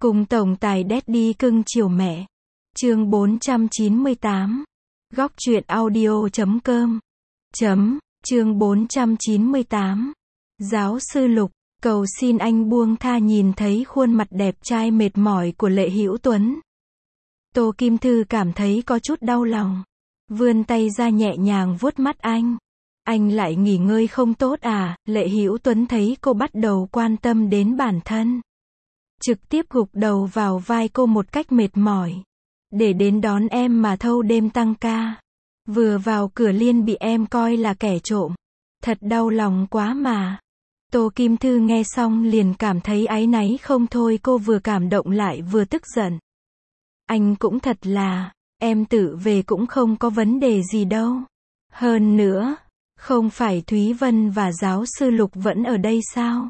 Cùng tổng tài Daddy cưng chiều mẹ. Chương 498. Góc truyện audio.com. Chương 498. Giáo sư Lục, cầu xin anh buông tha. Nhìn thấy khuôn mặt đẹp trai mệt mỏi của Lệ Hữu Tuấn, Tô Kim Thư cảm thấy có chút đau lòng. Vươn tay ra nhẹ nhàng vuốt mắt anh. Anh lại nghỉ ngơi không tốt à? Lệ Hữu Tuấn thấy cô bắt đầu quan tâm đến bản thân, trực tiếp gục đầu vào vai cô một cách mệt mỏi. Để đến đón em mà thâu đêm tăng ca. Vừa vào cửa liền bị em coi là kẻ trộm. Thật đau lòng quá mà. Tô Kim Thư nghe xong liền cảm thấy áy náy không thôi. Cô vừa cảm động lại vừa tức giận. Anh cũng thật là, em tự về cũng không có vấn đề gì đâu. Hơn nữa, không phải Thúy Vân và giáo sư Lục vẫn ở đây sao?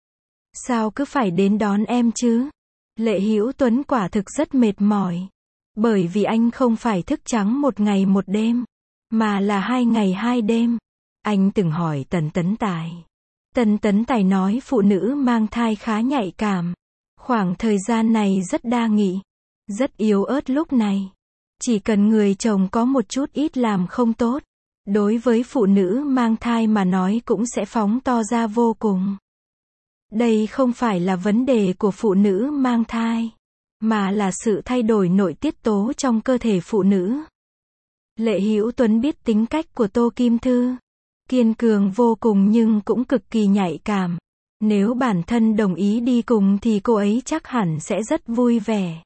Sao cứ phải đến đón em chứ? Lệ Hữu Tuấn quả thực rất mệt mỏi. Bởi vì anh không phải thức trắng một ngày một đêm, mà là 2 ngày 2 đêm. Anh từng hỏi Tần Tấn Tài. Tần Tấn Tài nói phụ nữ mang thai khá nhạy cảm. Khoảng thời gian này rất đa nghị, rất yếu ớt lúc này. Chỉ cần người chồng có một chút ít làm không tốt, đối với phụ nữ mang thai mà nói cũng sẽ phóng to ra vô cùng. Đây không phải là vấn đề của phụ nữ mang thai, mà là sự thay đổi nội tiết tố trong cơ thể phụ nữ. Lệ Hữu Tuấn biết tính cách của Tô Kim Thư, kiên cường vô cùng nhưng cũng cực kỳ nhạy cảm. Nếu bản thân đồng ý đi cùng thì cô ấy chắc hẳn sẽ rất vui vẻ.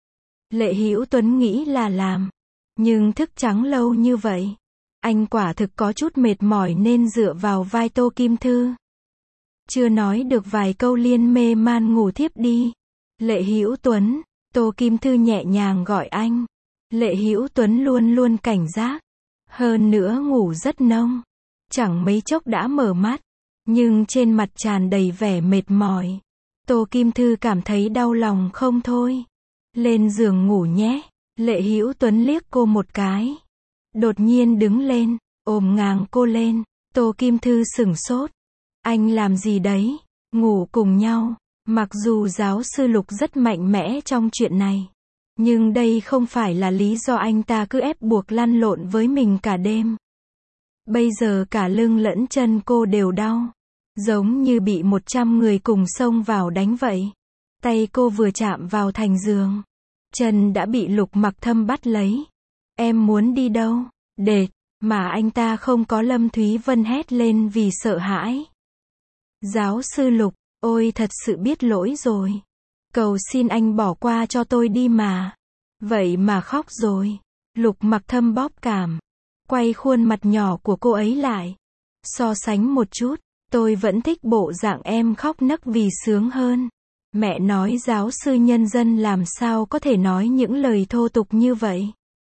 Lệ Hữu Tuấn nghĩ là làm, nhưng thức trắng lâu như vậy, anh quả thực có chút mệt mỏi nên dựa vào vai Tô Kim Thư. Chưa nói được vài câu liền mê man ngủ thiếp đi. Lệ Hữu Tuấn, Tô Kim Thư nhẹ nhàng gọi anh. Lệ Hữu Tuấn luôn luôn cảnh giác, hơn nữa ngủ rất nông. Chẳng mấy chốc đã mở mắt, nhưng trên mặt tràn đầy vẻ mệt mỏi. Tô Kim Thư cảm thấy đau lòng không thôi. Lên giường ngủ nhé. Lệ Hữu Tuấn liếc cô một cái, đột nhiên đứng lên, ôm ngang cô lên. Tô Kim Thư sửng sốt. Anh làm gì đấy? Ngủ cùng nhau. Mặc dù giáo sư Lục rất mạnh mẽ trong chuyện này, nhưng đây không phải là lý do anh ta cứ ép buộc lăn lộn với mình cả đêm. Bây giờ cả lưng lẫn chân cô đều đau, giống như bị 100 người cùng xông vào đánh vậy. Tay cô vừa chạm vào thành giường, chân đã bị Lục Mặc Thâm bắt lấy. Em muốn đi đâu? Đệt, mà anh ta không có. Lâm Thúy Vân hét lên vì sợ hãi. Giáo sư Lục, ôi thật sự biết lỗi rồi. Cầu xin anh bỏ qua cho tôi đi mà. Vậy mà khóc rồi. Lục Mặc Thâm bóp cảm, quay khuôn mặt nhỏ của cô ấy lại. So sánh một chút, tôi vẫn thích bộ dạng em khóc nấc vì sướng hơn. Mẹ nói giáo sư nhân dân làm sao có thể nói những lời thô tục như vậy.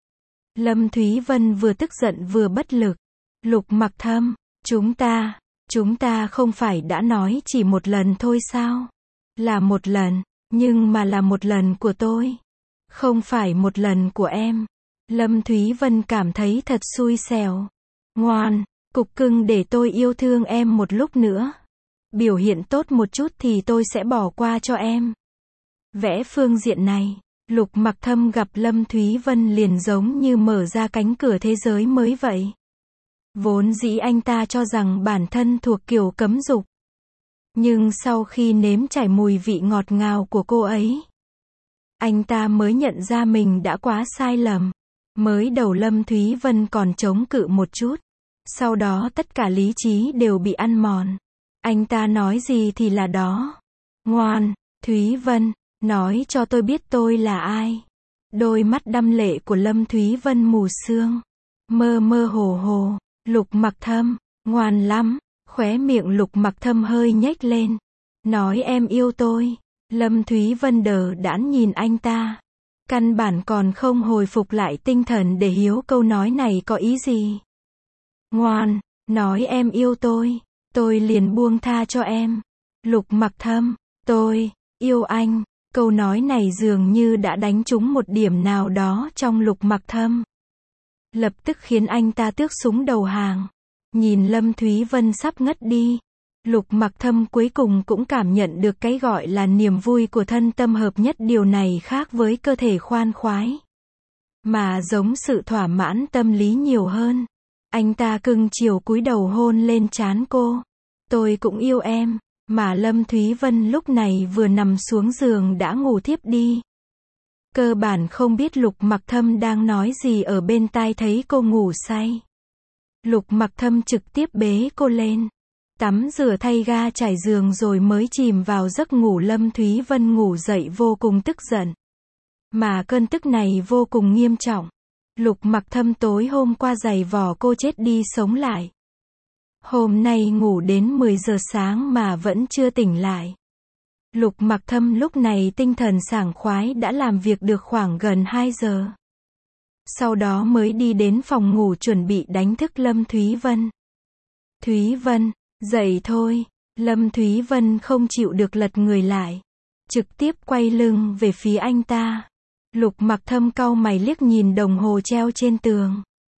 Lâm Thúy Vân vừa tức giận vừa bất lực. Lục Mặc Thâm, chúng ta không phải đã nói chỉ một lần thôi sao? Là một lần, nhưng mà là một lần của tôi, không phải một lần của em. Lâm Thúy Vân cảm thấy thật xui xẻo. Ngoan, cục cưng để tôi yêu thương em một lúc nữa. Biểu hiện tốt một chút thì tôi sẽ bỏ qua cho em. Vẽ phương diện này, Lục Mặc Thâm gặp Lâm Thúy Vân liền giống như mở ra cánh cửa thế giới mới vậy. Vốn dĩ anh ta cho rằng bản thân thuộc kiểu cấm dục, nhưng sau khi nếm trải mùi vị ngọt ngào của cô ấy, anh ta mới nhận ra mình đã quá sai lầm. Mới đầu Lâm Thúy Vân còn chống cự một chút, sau đó tất cả lý trí đều bị ăn mòn. Anh ta nói gì thì là đó. Ngoan, Thúy Vân, nói cho tôi biết tôi là ai. Đôi mắt đăm lệ của Lâm Thúy Vân mù sương, mơ mơ hồ hồ. Lục Mặc Thâm, ngoan lắm. Khóe miệng Lục Mặc Thâm hơi nhếch lên. Nói em yêu tôi. Lâm Thúy Vân đờ đẫn nhìn anh ta, căn bản còn không hồi phục lại tinh thần để hiểu câu nói này có ý gì. Ngoan, nói em yêu tôi liền buông tha cho em. Lục Mặc Thâm, tôi yêu anh. Câu nói này dường như đã đánh trúng một điểm nào đó trong Lục Mặc Thâm, lập tức khiến anh ta tước súng đầu hàng. Nhìn Lâm Thúy Vân sắp ngất đi, Lục Mặc Thâm cuối cùng cũng cảm nhận được cái gọi là niềm vui của thân tâm hợp nhất, điều này khác với cơ thể khoan khoái, mà giống sự thỏa mãn tâm lý nhiều hơn. Anh ta cưng chiều cúi đầu hôn lên trán cô. Tôi cũng yêu em, mà Lâm Thúy Vân lúc này vừa nằm xuống giường đã ngủ thiếp đi. Cơ bản không biết Lục Mặc Thâm đang nói gì ở bên tai, thấy cô ngủ say. Lục Mặc Thâm trực tiếp bế cô lên, tắm rửa thay ga trải giường rồi mới chìm vào giấc ngủ. Lâm Thúy Vân ngủ dậy vô cùng tức giận, mà cơn tức này vô cùng nghiêm trọng. Lục Mặc Thâm tối hôm qua giày vò cô chết đi sống lại. Hôm nay ngủ đến 10 giờ sáng mà vẫn chưa tỉnh lại. Lục Mặc Thâm lúc này tinh thần sảng khoái, đã làm việc được khoảng gần 2 giờ. Sau đó mới đi đến phòng ngủ chuẩn bị đánh thức Lâm Thúy Vân. Thúy Vân, dậy thôi. Lâm Thúy Vân không chịu được lật người lại, trực tiếp quay lưng về phía anh ta. Lục Mặc Thâm cau mày liếc nhìn đồng hồ treo trên tường.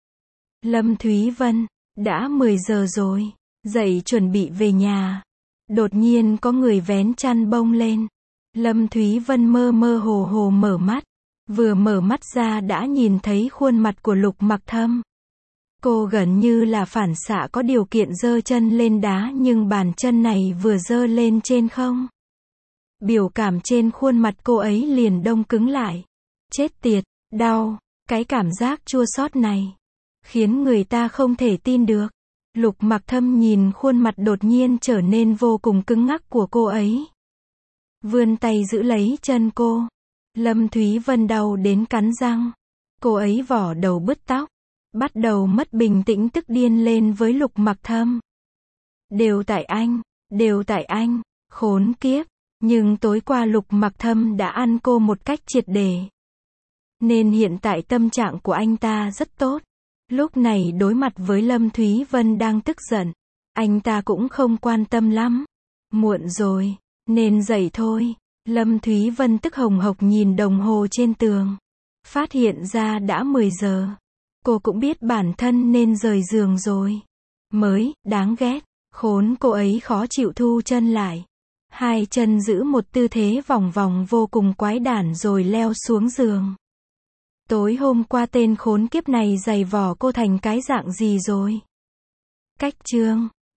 Lâm Thúy Vân, đã 10 giờ rồi, dậy chuẩn bị về nhà. Đột nhiên có người vén chăn bông lên. Lâm Thúy Vân mơ mơ hồ hồ mở mắt. Vừa mở mắt ra đã nhìn thấy khuôn mặt của Lục Mặc Thâm. Cô gần như là phản xạ có điều kiện giơ chân lên đá, nhưng bàn chân này vừa giơ lên trên không, biểu cảm trên khuôn mặt cô ấy liền đông cứng lại. Chết tiệt, đau. Cái cảm giác chua xót này khiến người ta không thể tin được. Lục Mặc Thâm nhìn khuôn mặt đột nhiên trở nên vô cùng cứng ngắc của cô ấy, vươn tay giữ lấy chân cô. Lâm Thúy Vân đau đến cắn răng. Cô ấy vò đầu bứt tóc, bắt đầu mất bình tĩnh, tức điên lên với Lục Mặc Thâm. Đều tại anh, khốn kiếp. Nhưng tối qua Lục Mặc Thâm đã ăn cô một cách triệt để, nên hiện tại tâm trạng của anh ta rất tốt. Lúc này đối mặt với Lâm Thúy Vân đang tức giận, anh ta cũng không quan tâm lắm. Muộn rồi, nên dậy thôi. Lâm Thúy Vân tức hồng hộc nhìn đồng hồ trên tường, phát hiện ra đã 10 giờ. Cô cũng biết bản thân nên rời giường rồi. Đáng ghét. Khốn, cô ấy khó chịu thu chân lại. Hai chân giữ một tư thế vòng vòng vô cùng quái đản rồi leo xuống giường. Tối hôm qua tên khốn kiếp này giày vò cô thành cái dạng gì rồi? Cách chương